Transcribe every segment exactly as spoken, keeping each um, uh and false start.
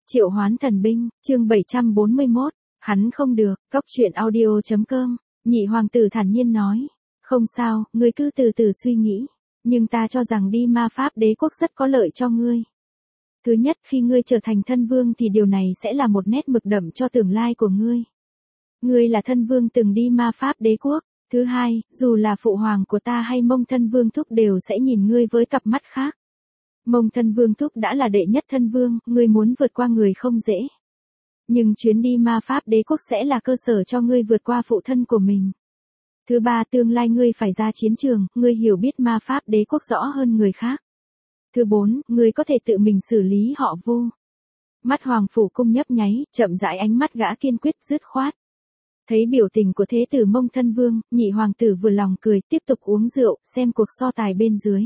Triệu hoán thần binh, chương bảy trăm bốn mươi mốt, hắn không được, cóc truyện audio.com, nhị hoàng tử thản nhiên nói. Không sao, ngươi cứ từ từ suy nghĩ, nhưng ta cho rằng đi ma pháp đế quốc rất có lợi cho ngươi. Thứ nhất, khi ngươi trở thành thân vương thì điều này sẽ là một nét mực đậm cho tương lai của ngươi. Ngươi là thân vương từng đi ma pháp đế quốc. Thứ hai, dù là phụ hoàng của ta hay Mông thân vương thúc đều sẽ nhìn ngươi với cặp mắt khác. Mông thân vương thúc đã là đệ nhất thân vương, ngươi muốn vượt qua người không dễ. Nhưng chuyến đi ma pháp đế quốc sẽ là cơ sở cho ngươi vượt qua phụ thân của mình. Thứ ba, tương lai ngươi phải ra chiến trường, ngươi hiểu biết ma pháp đế quốc rõ hơn người khác. Thứ bốn, ngươi có thể tự mình xử lý họ Vu. Mắt hoàng phủ cung nhấp nháy, chậm rãi ánh mắt gã kiên quyết dứt khoát. Thấy biểu tình của thế tử Mông thân vương, nhị hoàng tử vừa lòng cười, tiếp tục uống rượu, xem cuộc so tài bên dưới.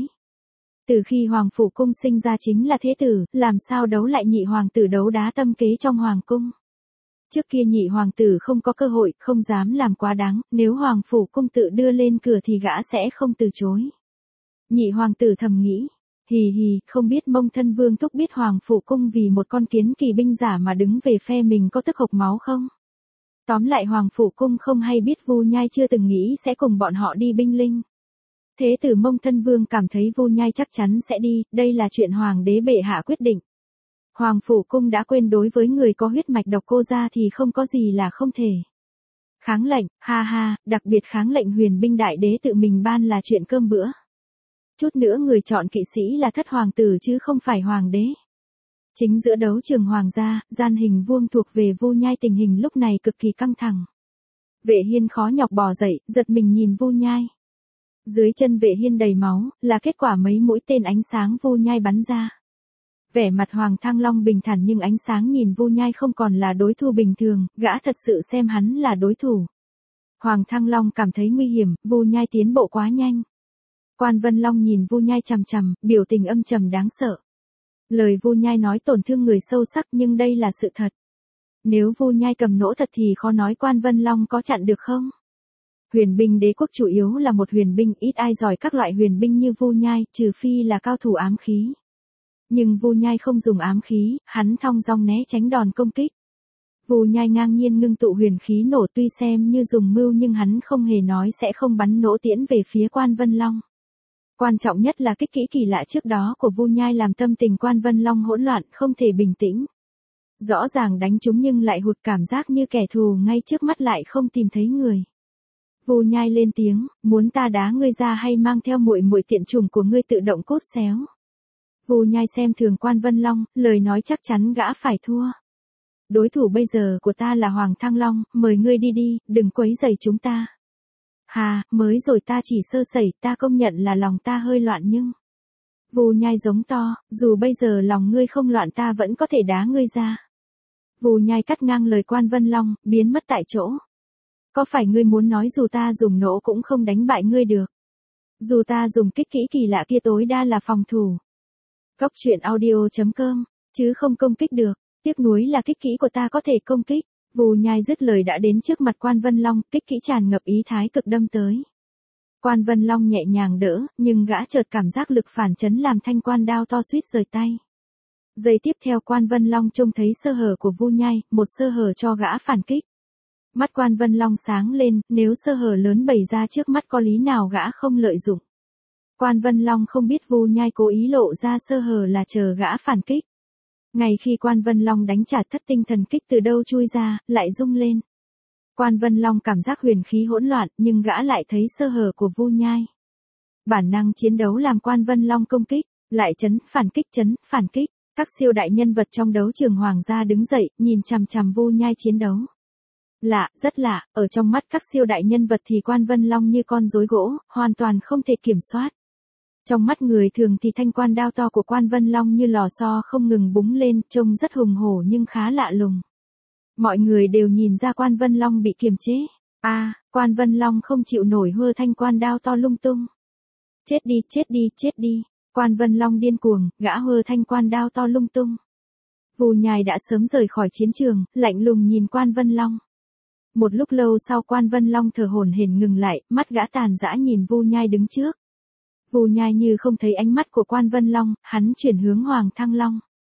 Từ khi hoàng phủ cung sinh ra chính là thế tử, làm sao đấu lại nhị hoàng tử đấu đá tâm kế trong hoàng cung. Trước kia nhị hoàng tử không có cơ hội, không dám làm quá đáng, nếu hoàng phủ cung tự đưa lên cửa thì gã sẽ không từ chối. Nhị hoàng tử thầm nghĩ, hì hì, không biết Mông thân vương thúc biết hoàng phủ cung vì một con kiến kỳ binh giả mà đứng về phe mình có tức hộc máu không? Tóm lại hoàng phủ cung không hay biết Vu Nhai chưa từng nghĩ sẽ cùng bọn họ đi binh linh. Thế tử Mông thân vương cảm thấy Vu Nhai chắc chắn sẽ đi, đây là chuyện hoàng đế bệ hạ quyết định. Hoàng phủ cung đã quên đối với người có huyết mạch độc cô gia thì không có gì là không thể. Kháng lệnh, ha ha, đặc biệt kháng lệnh huyền binh đại đế tự mình ban là chuyện cơm bữa. Chút nữa người chọn kỵ sĩ là thất hoàng tử chứ không phải hoàng đế. Chính giữa đấu trường hoàng gia, gian hình vuông thuộc về Vu Nhai tình hình lúc này cực kỳ căng thẳng. Vệ Hiên khó nhọc bò dậy, giật mình nhìn Vu Nhai. Dưới chân Vệ Hiên đầy máu, là kết quả mấy mũi tên ánh sáng Vu Nhai bắn ra. Vẻ mặt Hoàng Thăng Long bình thản nhưng ánh sáng nhìn Vu Nhai không còn là đối thủ bình thường, gã thật sự xem hắn là đối thủ. Hoàng Thăng Long cảm thấy nguy hiểm, Vu Nhai tiến bộ quá nhanh. Quan Vân Long nhìn Vu Nhai chằm chằm, biểu tình âm trầm đáng sợ. Lời Vu Nhai nói tổn thương người sâu sắc nhưng đây là sự thật. Nếu Vu Nhai cầm nỗ thật thì khó nói Quan Vân Long có chặn được không? Huyền binh đế quốc chủ yếu là một huyền binh, ít ai giỏi các loại huyền binh như Vu Nhai, trừ phi là cao thủ ám khí. Nhưng Vu Nhai không dùng ám khí, hắn thong dong né tránh đòn công kích. Vu Nhai ngang nhiên ngưng tụ huyền khí nổ, tuy xem như dùng mưu nhưng hắn không hề nói sẽ không bắn nỗ tiễn về phía Quan Vân Long. Quan trọng nhất là kích kỹ kỳ lạ trước đó của Vu Nhai làm tâm tình Quan Vân Long hỗn loạn, không thể bình tĩnh. Rõ ràng đánh trúng nhưng lại hụt cảm giác như kẻ thù ngay trước mắt lại không tìm thấy người. Vu Nhai lên tiếng, muốn ta đá ngươi ra hay mang theo muội muội tiện chủng của ngươi tự động cốt xéo. Vu Nhai xem thường Quan Vân Long, lời nói chắc chắn gã phải thua. Đối thủ bây giờ của ta là Hoàng Thăng Long, mời ngươi đi đi, đừng quấy rầy chúng ta. Hà, mới rồi ta chỉ sơ sẩy, ta công nhận là lòng ta hơi loạn nhưng... Vu Nhai giống to, dù bây giờ lòng ngươi không loạn ta vẫn có thể đá ngươi ra. Vu Nhai cắt ngang lời Quan Vân Long, biến mất tại chỗ. Có phải ngươi muốn nói dù ta dùng nỗ cũng không đánh bại ngươi được? Dù ta dùng kích kỹ kỳ lạ kia tối đa là phòng thủ. Cóc truyện audio.com, chứ không công kích được, tiếc nuối là kích kỹ của ta có thể công kích. Vu Nhai dứt lời đã đến trước mặt Quan Vân Long, kích kỹ tràn ngập ý thái cực đâm tới. Quan Vân Long nhẹ nhàng đỡ, nhưng gã chợt cảm giác lực phản chấn làm thanh quan đao to suýt rời tay. Giây tiếp theo Quan Vân Long trông thấy sơ hở của Vu Nhai, một sơ hở cho gã phản kích. Mắt Quan Vân Long sáng lên, nếu sơ hở lớn bày ra trước mắt có lý nào gã không lợi dụng. Quan Vân Long không biết Vu Nhai cố ý lộ ra sơ hở là chờ gã phản kích. Ngay khi Quan Vân Long đánh trả thất tinh thần kích từ đâu chui ra, lại rung lên. Quan Vân Long cảm giác huyền khí hỗn loạn, nhưng gã lại thấy sơ hở của Vu Nhai. Bản năng chiến đấu làm Quan Vân Long công kích, lại chấn, phản kích chấn, phản kích. Các siêu đại nhân vật trong đấu trường hoàng gia đứng dậy, nhìn chằm chằm Vu Nhai chiến đấu. Lạ, rất lạ, ở trong mắt các siêu đại nhân vật thì Quan Vân Long như con rối gỗ, hoàn toàn không thể kiểm soát. Trong mắt người thường thì thanh quan đao to của Quan Vân Long như lò xo không ngừng búng lên, trông rất hùng hổ nhưng khá lạ lùng. Mọi người đều nhìn ra Quan Vân Long bị kiềm chế. A, à, Quan Vân Long không chịu nổi hơ thanh quan đao to lung tung. Chết đi, chết đi, chết đi. Quan Vân Long điên cuồng, gã hơ thanh quan đao to lung tung. Vu Nhai đã sớm rời khỏi chiến trường, lạnh lùng nhìn Quan Vân Long. Một lúc lâu sau Quan Vân Long thở hổn hển ngừng lại, mắt gã tàn dã nhìn Vu Nhai đứng trước. Vu Nhai như không thấy ánh mắt của Quan Vân Long, hắn chuyển hướng Hoàng Thăng Long.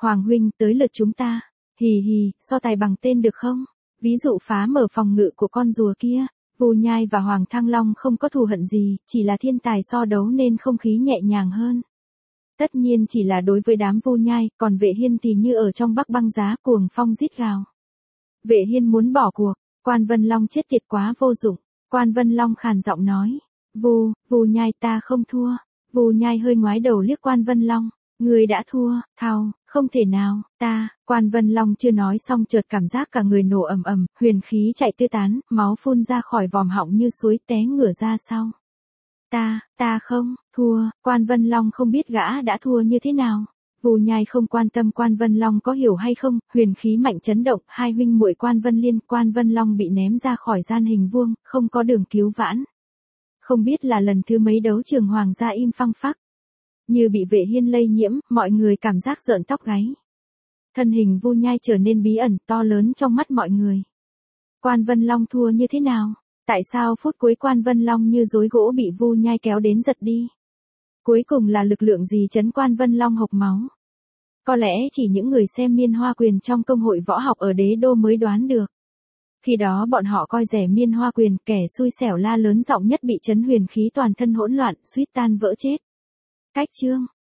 Hoàng huynh, tới lượt chúng ta. Hì hì, so tài bằng tên được không? Ví dụ phá mở phòng ngự của con rùa kia. Vu Nhai và Hoàng Thăng Long không có thù hận gì, chỉ là thiên tài so đấu nên không khí nhẹ nhàng hơn. Tất nhiên chỉ là đối với đám Vu Nhai, còn Vệ Hiên thì như ở trong Bắc Băng Giá, cuồng phong rít gào. Vệ Hiên muốn bỏ cuộc, Quan Vân Long chết tiệt quá vô dụng. Quan Vân Long khàn giọng nói, Vu, Vu Nhai ta không thua. Vu Nhai hơi ngoái đầu liếc Quan Vân Long, người đã thua, thao, không thể nào, ta, Quan Vân Long chưa nói xong chợt cảm giác cả người nổ ầm ầm, huyền khí chạy tứ tán, máu phun ra khỏi vòm họng như suối té ngửa ra sau. Ta, ta không, thua, Quan Vân Long không biết gã đã thua như thế nào. Vu Nhai không quan tâm Quan Vân Long có hiểu hay không, huyền khí mạnh chấn động, hai huynh muội Quan Vân Liên, Quan Vân Long bị ném ra khỏi gian hình vuông, không có đường cứu vãn. Không biết là lần thứ mấy đấu trường hoàng gia im phăng phắc. Như bị Vệ Hiên lây nhiễm, mọi người cảm giác rợn tóc gáy. Thân hình Vu Nhai trở nên bí ẩn, to lớn trong mắt mọi người. Quan Vân Long thua như thế nào? Tại sao phút cuối Quan Vân Long như rối gỗ bị Vu Nhai kéo đến giật đi? Cuối cùng là lực lượng gì chấn Quan Vân Long hộc máu? Có lẽ chỉ những người xem Miên Hoa Quyền trong công hội võ học ở đế đô mới đoán được. Khi đó bọn họ coi rẻ Miên Hoa Quyền, kẻ xui xẻo la lớn giọng nhất bị chấn huyền khí toàn thân hỗn loạn, suýt tan vỡ chết. Cách chương